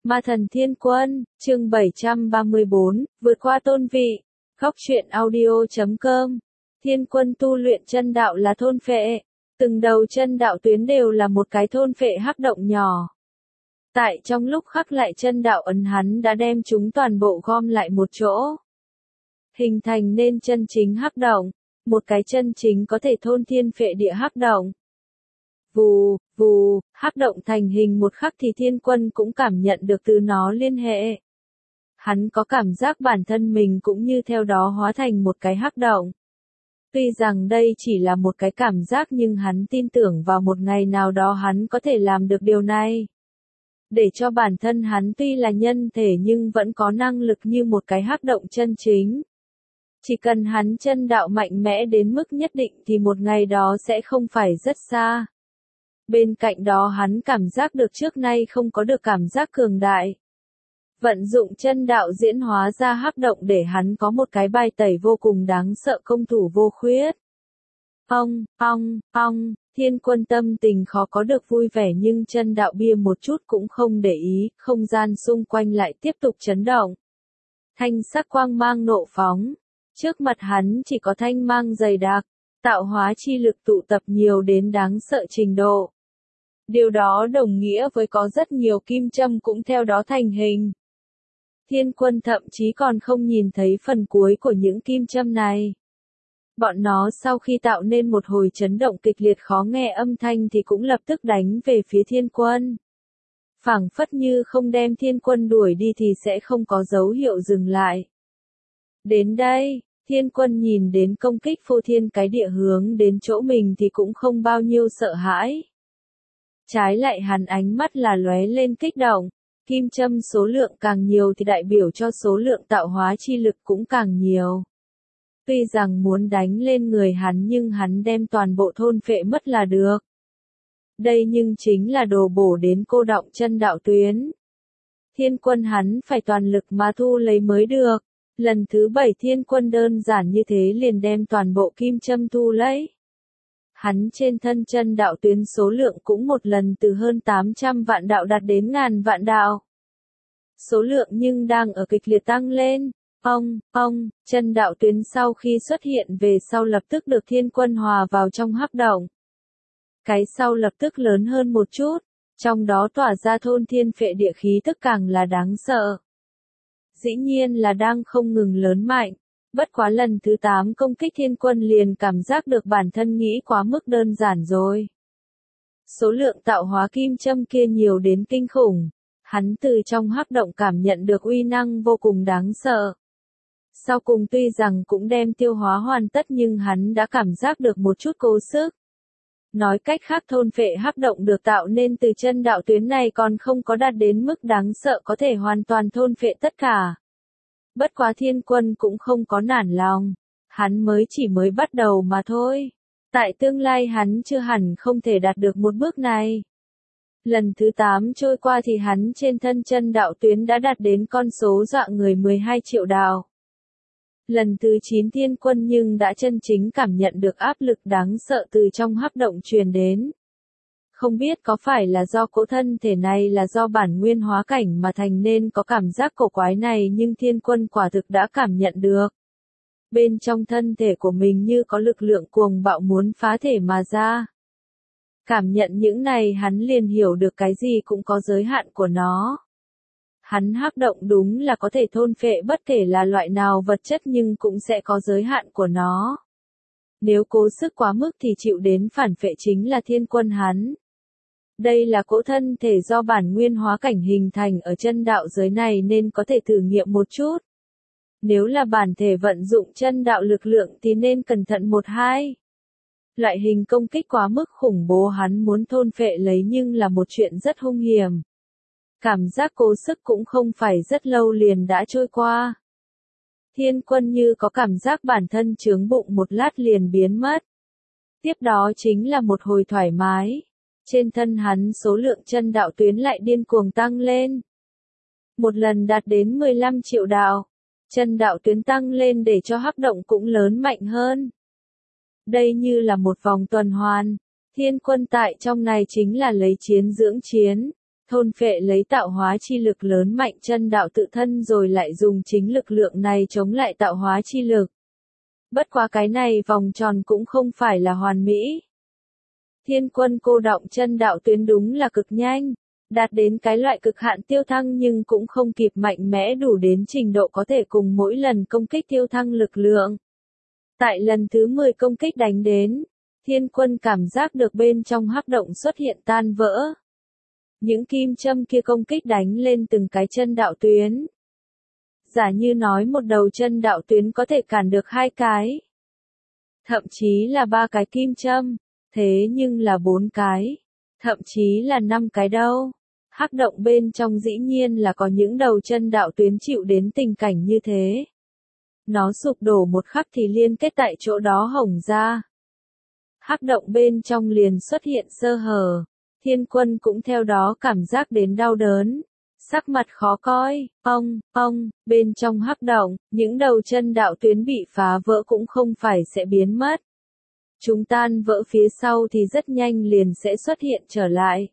Ma thần thiên quân, chương 734, vượt qua tôn vị. Góc truyện audio.com. Thiên quân tu luyện chân đạo là thôn phệ. Từng đầu chân đạo tuyến đều là một cái thôn phệ hắc động nhỏ. Tại trong lúc khắc lại chân đạo ấn hắn đã đem chúng toàn bộ gom lại một chỗ. Hình thành nên chân chính hắc động. Một cái chân chính có thể thôn thiên phệ địa hắc động. Vù, vù, hắc động thành hình một khắc thì thiên quân cũng cảm nhận được từ nó liên hệ. Hắn có cảm giác bản thân mình cũng như theo đó hóa thành một cái hắc động. Tuy rằng đây chỉ là một cái cảm giác nhưng hắn tin tưởng vào một ngày nào đó hắn có thể làm được điều này. Để cho bản thân hắn tuy là nhân thể nhưng vẫn có năng lực như một cái hắc động chân chính. Chỉ cần hắn chân đạo mạnh mẽ đến mức nhất định thì một ngày đó sẽ không phải rất xa. Bên cạnh đó hắn cảm giác được trước nay không có được cảm giác cường đại. Vận dụng chân đạo diễn hóa ra hắc động để hắn có một cái bài tẩy vô cùng đáng sợ công thủ vô khuyết. Thiên quân tâm tình khó có được vui vẻ nhưng chân đạo bia một chút cũng không để ý, không gian xung quanh lại tiếp tục chấn động. Thanh sắc quang mang nộ phóng. Trước mặt hắn chỉ có thanh mang dày đặc, tạo hóa chi lực tụ tập nhiều đến đáng sợ trình độ. Điều đó đồng nghĩa với có rất nhiều kim châm cũng theo đó thành hình. Thiên quân thậm chí còn không nhìn thấy phần cuối của những kim châm này. Bọn nó sau khi tạo nên một hồi chấn động kịch liệt khó nghe âm thanh thì cũng lập tức đánh về phía thiên quân. Phảng phất như không đem thiên quân đuổi đi thì sẽ không có dấu hiệu dừng lại. Đến đây, thiên quân nhìn đến công kích phô thiên cái địa hướng đến chỗ mình thì cũng không bao nhiêu sợ hãi. Trái lại hắn ánh mắt là lóe lên kích động, kim châm số lượng càng nhiều thì đại biểu cho số lượng tạo hóa chi lực cũng càng nhiều. Tuy rằng muốn đánh lên người hắn nhưng hắn đem toàn bộ thôn phệ mất là được. Đây nhưng chính là đồ bổ đến cô đọng chân đạo tuyến. Thiên quân hắn phải toàn lực mà thu lấy mới được. Lần thứ 7 thiên quân đơn giản như thế liền đem toàn bộ kim châm thu lấy. Hắn trên thân chân đạo tuyến số lượng cũng một lần từ hơn 800 vạn đạo đạt đến ngàn vạn đạo. Số lượng nhưng đang ở kịch liệt tăng lên. Chân đạo tuyến sau khi xuất hiện về sau lập tức được thiên quân hòa vào trong hắc động. Cái sau lập tức lớn hơn một chút, trong đó tỏa ra thôn thiên phệ địa khí tức càng là đáng sợ. Dĩ nhiên là đang không ngừng lớn mạnh, bất quá lần thứ 8 công kích thiên quân liền cảm giác được bản thân nghĩ quá mức đơn giản rồi. Số lượng tạo hóa kim châm kia nhiều đến kinh khủng, hắn từ trong hắc động cảm nhận được uy năng vô cùng đáng sợ. Sau cùng tuy rằng cũng đem tiêu hóa hoàn tất nhưng hắn đã cảm giác được một chút cố sức. Nói cách khác thôn phệ hắc động được tạo nên từ chân đạo tuyến này còn không có đạt đến mức đáng sợ có thể hoàn toàn thôn phệ tất cả. Bất quá thiên quân cũng không có nản lòng, hắn chỉ mới bắt đầu mà thôi. Tại tương lai hắn chưa hẳn không thể đạt được một bước này. Lần thứ 8 trôi qua thì hắn trên thân chân đạo tuyến đã đạt đến con số dọa người 12 triệu đạo. Lần thứ 9 thiên quân nhưng đã chân chính cảm nhận được áp lực đáng sợ từ trong hắc động truyền đến. Không biết có phải là do cỗ thân thể này là do bản nguyên hóa cảnh mà thành nên có cảm giác cổ quái này nhưng thiên quân quả thực đã cảm nhận được. Bên trong thân thể của mình như có lực lượng cuồng bạo muốn phá thể mà ra. Cảm nhận những này hắn liền hiểu được cái gì cũng có giới hạn của nó. Hắn hắc động đúng là có thể thôn phệ bất kể là loại nào vật chất nhưng cũng sẽ có giới hạn của nó. Nếu cố sức quá mức thì chịu đến phản phệ chính là thiên quân hắn. Đây là cỗ thân thể do bản nguyên hóa cảnh hình thành ở chân đạo giới này nên có thể thử nghiệm một chút. Nếu là bản thể vận dụng chân đạo lực lượng thì nên cẩn thận một hai. Loại hình công kích quá mức khủng bố hắn muốn thôn phệ lấy nhưng là một chuyện rất hung hiểm. Cảm giác cố sức cũng không phải rất lâu liền đã trôi qua. Thiên quân như có cảm giác bản thân chướng bụng một lát liền biến mất. Tiếp đó chính là một hồi thoải mái. Trên thân hắn số lượng chân đạo tuyến lại điên cuồng tăng lên. Một lần đạt đến 15 triệu đạo. Chân đạo tuyến tăng lên để cho hắc động cũng lớn mạnh hơn. Đây như là một vòng tuần hoàn. Thiên quân tại trong này chính là lấy chiến dưỡng chiến. thôn phệ lấy tạo hóa chi lực lớn mạnh chân đạo tự thân rồi lại dùng chính lực lượng này chống lại tạo hóa chi lực. Bất quá cái này vòng tròn cũng không phải là hoàn mỹ. Thiên quân cô đọng chân đạo tuyến đúng là cực nhanh, đạt đến cái loại cực hạn tiêu thăng nhưng cũng không kịp mạnh mẽ đủ đến trình độ có thể cùng mỗi lần công kích tiêu thăng lực lượng. Tại lần thứ 10 công kích đánh đến, thiên quân cảm giác được bên trong hắc động xuất hiện tan vỡ. Những kim châm kia công kích đánh lên từng cái chân đạo tuyến. Giả như nói một đầu chân đạo tuyến có thể cản được 2 cái. Thậm chí là 3 cái kim châm, thế nhưng là 4 cái, thậm chí là 5 cái đâu. Hắc động bên trong dĩ nhiên là có những đầu chân đạo tuyến chịu đến tình cảnh như thế. Nó sụp đổ một khắc thì liên kết tại chỗ đó hỏng ra. Hắc động bên trong liền xuất hiện sơ hở, thiên quân cũng theo đó cảm giác đến đau đớn. Sắc mặt khó coi, bên trong hắc động, những đầu chân đạo tuyến bị phá vỡ cũng không phải sẽ biến mất. Chúng tan vỡ phía sau thì rất nhanh liền sẽ xuất hiện trở lại.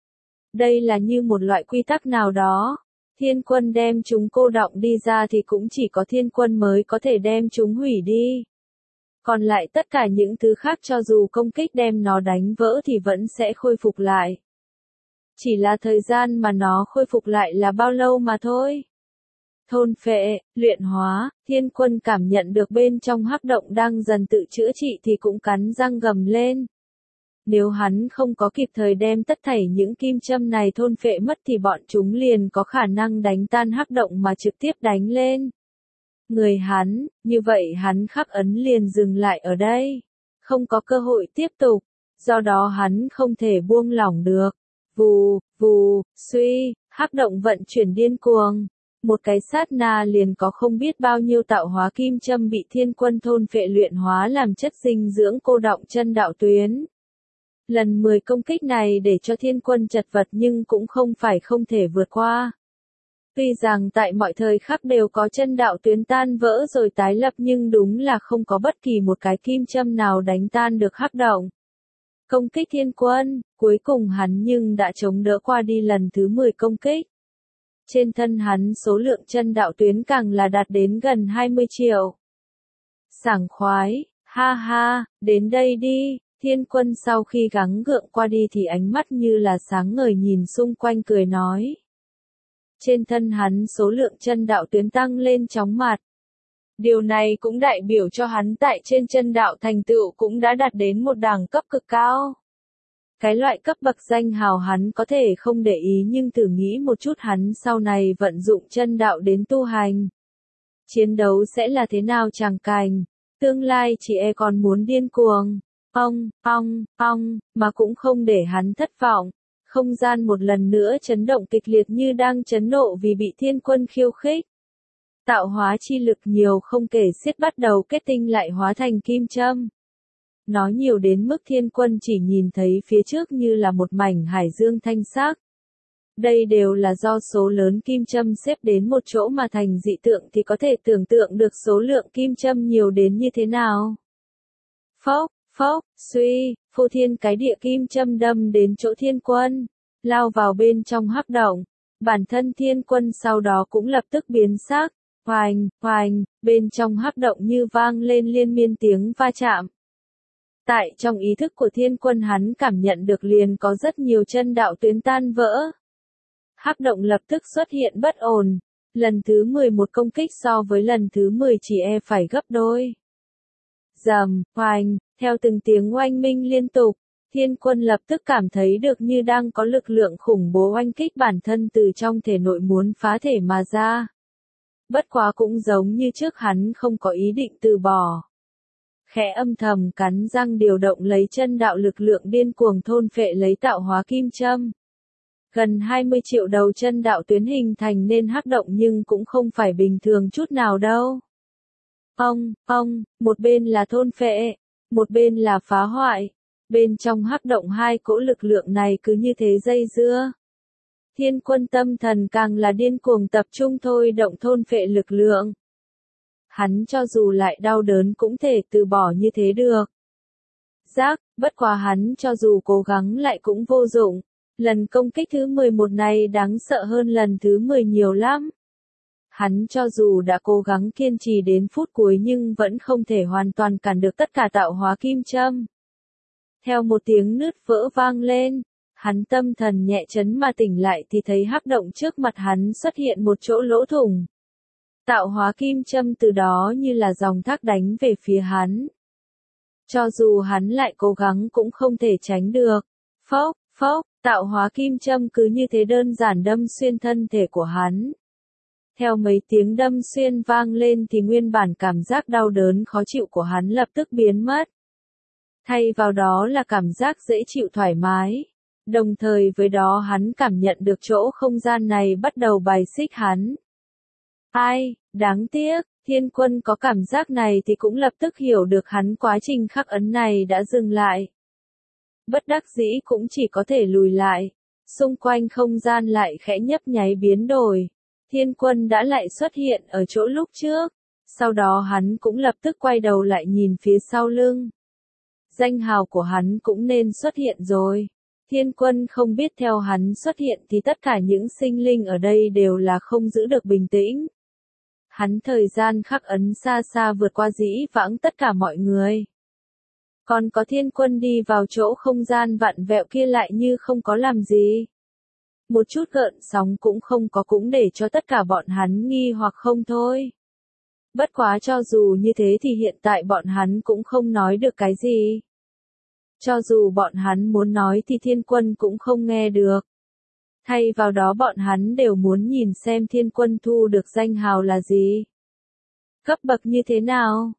Đây là như một loại quy tắc nào đó. Thiên quân đem chúng cô đọng đi ra thì cũng chỉ có thiên quân mới có thể đem chúng hủy đi. Còn lại tất cả những thứ khác cho dù công kích đem nó đánh vỡ thì vẫn sẽ khôi phục lại. Chỉ là thời gian mà nó khôi phục lại là bao lâu mà thôi. Thôn phệ, luyện hóa, thiên quân cảm nhận được bên trong hắc động đang dần tự chữa trị thì cũng cắn răng gầm lên. Nếu hắn không có kịp thời đem tất thảy những kim châm này thôn phệ mất thì bọn chúng liền có khả năng đánh tan hắc động mà trực tiếp đánh lên người hắn, như vậy hắn khắc ấn liền dừng lại ở đây, không có cơ hội tiếp tục, do đó hắn không thể buông lỏng được. Vù, vù, suy, hắc động vận chuyển điên cuồng. Một cái sát na liền có không biết bao nhiêu tạo hóa kim châm bị thiên quân thôn phệ luyện hóa làm chất dinh dưỡng cô đọng chân đạo tuyến. Lần 10 công kích này để cho thiên quân chật vật nhưng cũng không phải không thể vượt qua. Tuy rằng tại mọi thời khắc đều có chân đạo tuyến tan vỡ rồi tái lập nhưng đúng là không có bất kỳ một cái kim châm nào đánh tan được hắc động. Công kích thiên quân, cuối cùng hắn nhưng đã chống đỡ qua đi lần thứ 10 công kích. Trên thân hắn số lượng chân đạo tuyến càng là đạt đến gần 20 triệu. Sảng khoái, ha ha, đến đây đi, thiên quân sau khi gắng gượng qua đi thì ánh mắt như là sáng ngời nhìn xung quanh cười nói. Trên thân hắn số lượng chân đạo tuyến tăng lên chóng mặt. Điều này cũng đại biểu cho hắn tại trên chân đạo thành tựu cũng đã đạt đến một đẳng cấp cực cao. Cái loại cấp bậc danh hào hắn có thể không để ý nhưng thử nghĩ một chút hắn sau này vận dụng chân đạo đến tu hành. Chiến đấu sẽ là thế nào chàng cảnh, tương lai chỉ e còn muốn điên cuồng, mà cũng không để hắn thất vọng. Không gian một lần nữa chấn động kịch liệt như đang chấn nộ vì bị thiên quân khiêu khích. Tạo hóa chi lực nhiều không kể xiết bắt đầu kết tinh lại hóa thành kim châm. Nó nhiều đến mức thiên quân chỉ nhìn thấy phía trước như là một mảnh hải dương thanh sắc. Đây đều là do số lớn kim châm xếp đến một chỗ mà thành dị tượng thì có thể tưởng tượng được số lượng kim châm nhiều đến như thế nào. Phốc, suy, phô thiên cái địa kim châm đâm đến chỗ thiên quân, lao vào bên trong hắc động. Bản thân thiên quân sau đó cũng lập tức biến sắc, hoành, bên trong hắc động như vang lên liên miên tiếng va chạm. Tại trong ý thức của thiên quân hắn cảm nhận được liền có rất nhiều chân đạo tuyến tan vỡ. Hắc động lập tức xuất hiện bất ổn, lần thứ 11 công kích so với lần thứ 10 chỉ e phải gấp đôi. Rầm, hoành, theo từng tiếng oanh minh liên tục, thiên quân lập tức cảm thấy được như đang có lực lượng khủng bố oanh kích bản thân từ trong thể nội muốn phá thể mà ra. Bất quá cũng giống như trước hắn không có ý định từ bỏ. Khẽ âm thầm cắn răng điều động lấy chân đạo lực lượng điên cuồng thôn phệ lấy tạo hóa kim châm. Gần 20 triệu đầu chân đạo tuyến hình thành nên hắc động nhưng cũng không phải bình thường chút nào đâu. Một bên là thôn phệ, một bên là phá hoại. Bên trong hắc động hai cỗ lực lượng này cứ như thế dây dưa. Thiên quân tâm thần càng là điên cuồng tập trung thôi động thôn phệ lực lượng. Hắn cho dù lại đau đớn cũng thể từ bỏ như thế được. Bất quá hắn cho dù cố gắng lại cũng vô dụng. Lần công kích thứ 11 này đáng sợ hơn lần thứ 10 nhiều lắm. Hắn cho dù đã cố gắng kiên trì đến phút cuối nhưng vẫn không thể hoàn toàn cản được tất cả tạo hóa kim châm. Theo một tiếng nứt vỡ vang lên, hắn tâm thần nhẹ chấn mà tỉnh lại thì thấy hắc động trước mặt hắn xuất hiện một chỗ lỗ thủng. Tạo hóa kim châm từ đó như là dòng thác đánh về phía hắn. Cho dù hắn lại cố gắng cũng không thể tránh được. Phốc, phốc, tạo hóa kim châm cứ như thế đơn giản đâm xuyên thân thể của hắn. Theo mấy tiếng đâm xuyên vang lên thì nguyên bản cảm giác đau đớn khó chịu của hắn lập tức biến mất. Thay vào đó là cảm giác dễ chịu thoải mái. Đồng thời với đó hắn cảm nhận được chỗ không gian này bắt đầu bài xích hắn. Ai, đáng tiếc, Thiên Quân có cảm giác này thì cũng lập tức hiểu được hắn quá trình khắc ấn này đã dừng lại. Bất đắc dĩ cũng chỉ có thể lùi lại. Xung quanh không gian lại khẽ nhấp nháy biến đổi. Thiên Quân đã lại xuất hiện ở chỗ lúc trước. Sau đó hắn cũng lập tức quay đầu lại nhìn phía sau lưng. Danh hào của hắn cũng nên xuất hiện rồi. Thiên Quân không biết theo hắn xuất hiện thì tất cả những sinh linh ở đây đều là không giữ được bình tĩnh. Hắn thời gian khắc ấn xa xa vượt qua dĩ vãng tất cả mọi người. Còn có Thiên Quân đi vào chỗ không gian vặn vẹo kia lại như không có làm gì. Một chút gợn sóng cũng không có cũng để cho tất cả bọn hắn nghi hoặc không thôi. Bất quá cho dù như thế thì hiện tại bọn hắn cũng không nói được cái gì. Cho dù bọn hắn muốn nói thì Thiên Quân cũng không nghe được. Thay vào đó bọn hắn đều muốn nhìn xem Thiên Quân thu được danh hào là gì. Cấp bậc như thế nào?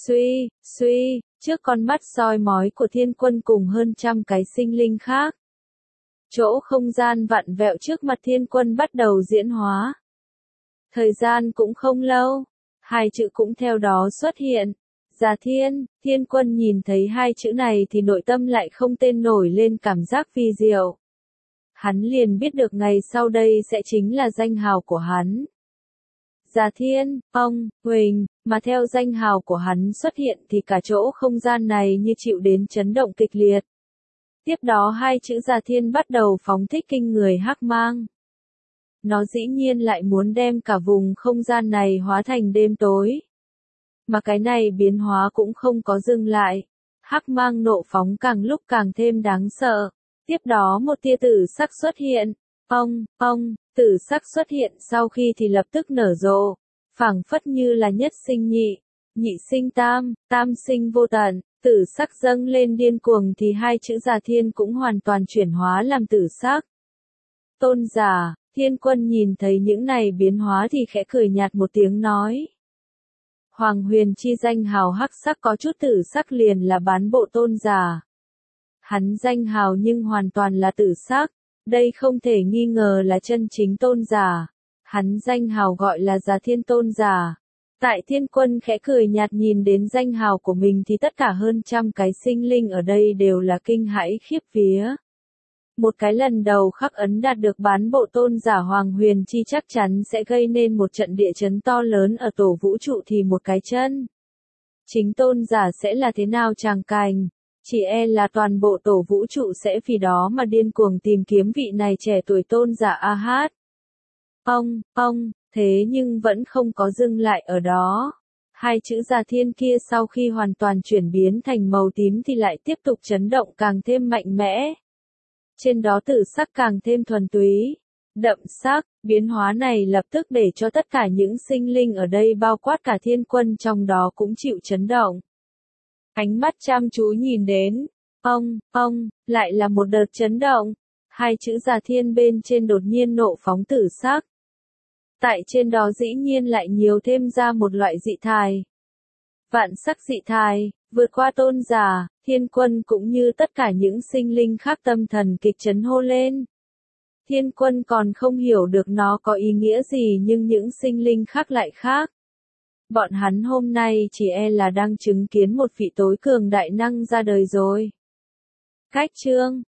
Suy, trước con mắt soi mói của Thiên Quân cùng hơn trăm cái sinh linh khác. Chỗ không gian vặn vẹo trước mặt Thiên Quân bắt đầu diễn hóa. Thời gian cũng không lâu, hai chữ cũng theo đó xuất hiện. Già Thiên, Thiên Quân nhìn thấy hai chữ này thì nội tâm lại không tên nổi lên cảm giác vi diệu. Hắn liền biết được ngày sau đây sẽ chính là danh hào của hắn. Già Thiên, Huỳnh, mà theo danh hào của hắn xuất hiện thì cả chỗ không gian này như chịu đến chấn động kịch liệt. Tiếp đó hai chữ Già Thiên bắt đầu phóng thích kinh người hắc mang. Nó dĩ nhiên lại muốn đem cả vùng không gian này hóa thành đêm tối. Mà cái này biến hóa cũng không có dừng lại. Hắc mang nộ phóng càng lúc càng thêm đáng sợ. Tiếp đó một tia tử sắc xuất hiện. Tử sắc xuất hiện sau khi thì lập tức nở rộ. Phảng phất như là nhất sinh nhị, nhị sinh tam, tam sinh vô tận. Tử sắc dâng lên điên cuồng thì hai chữ Già Thiên cũng hoàn toàn chuyển hóa làm tử sắc. Tôn giả, Thiên Quân nhìn thấy những này biến hóa thì khẽ cười nhạt một tiếng nói. Hoàng Huyền chi danh hào hắc sắc có chút tử sắc liền là bán bộ tôn giả. Hắn danh hào nhưng hoàn toàn là tử sắc, đây không thể nghi ngờ là chân chính tôn giả. Hắn danh hào gọi là Già Thiên tôn giả. Tại Thiên Quân khẽ cười nhạt nhìn đến danh hào của mình thì tất cả hơn trăm cái sinh linh ở đây đều là kinh hãi khiếp vía. Một cái lần đầu khắc ấn đạt được bán bộ tôn giả Hoàng Huyền chi chắc chắn sẽ gây nên một trận địa chấn to lớn ở tổ vũ trụ thì một cái chân. Chính tôn giả sẽ là thế nào tràng cảnh? Chỉ e là toàn bộ tổ vũ trụ sẽ vì đó mà điên cuồng tìm kiếm vị này trẻ tuổi tôn giả A Hát. Thế nhưng vẫn không có dừng lại ở đó. Hai chữ Già Thiên kia sau khi hoàn toàn chuyển biến thành màu tím thì lại tiếp tục chấn động càng thêm mạnh mẽ. Trên đó tử sắc càng thêm thuần túy, đậm sắc, biến hóa này lập tức để cho tất cả những sinh linh ở đây bao quát cả Thiên Quân trong đó cũng chịu chấn động. Ánh mắt chăm chú nhìn đến, lại là một đợt chấn động, hai chữ Già Thiên bên trên đột nhiên nộ phóng tử sắc. Tại trên đó dĩ nhiên lại nhiều thêm ra một loại dị thai. Vạn sắc dị thai, vượt qua tôn giả, Thiên Quân cũng như tất cả những sinh linh khác tâm thần kịch chấn hô lên. Thiên Quân còn không hiểu được nó có ý nghĩa gì nhưng những sinh linh khác lại khác. Bọn hắn hôm nay chỉ e là đang chứng kiến một vị tối cường đại năng ra đời rồi. Cách chương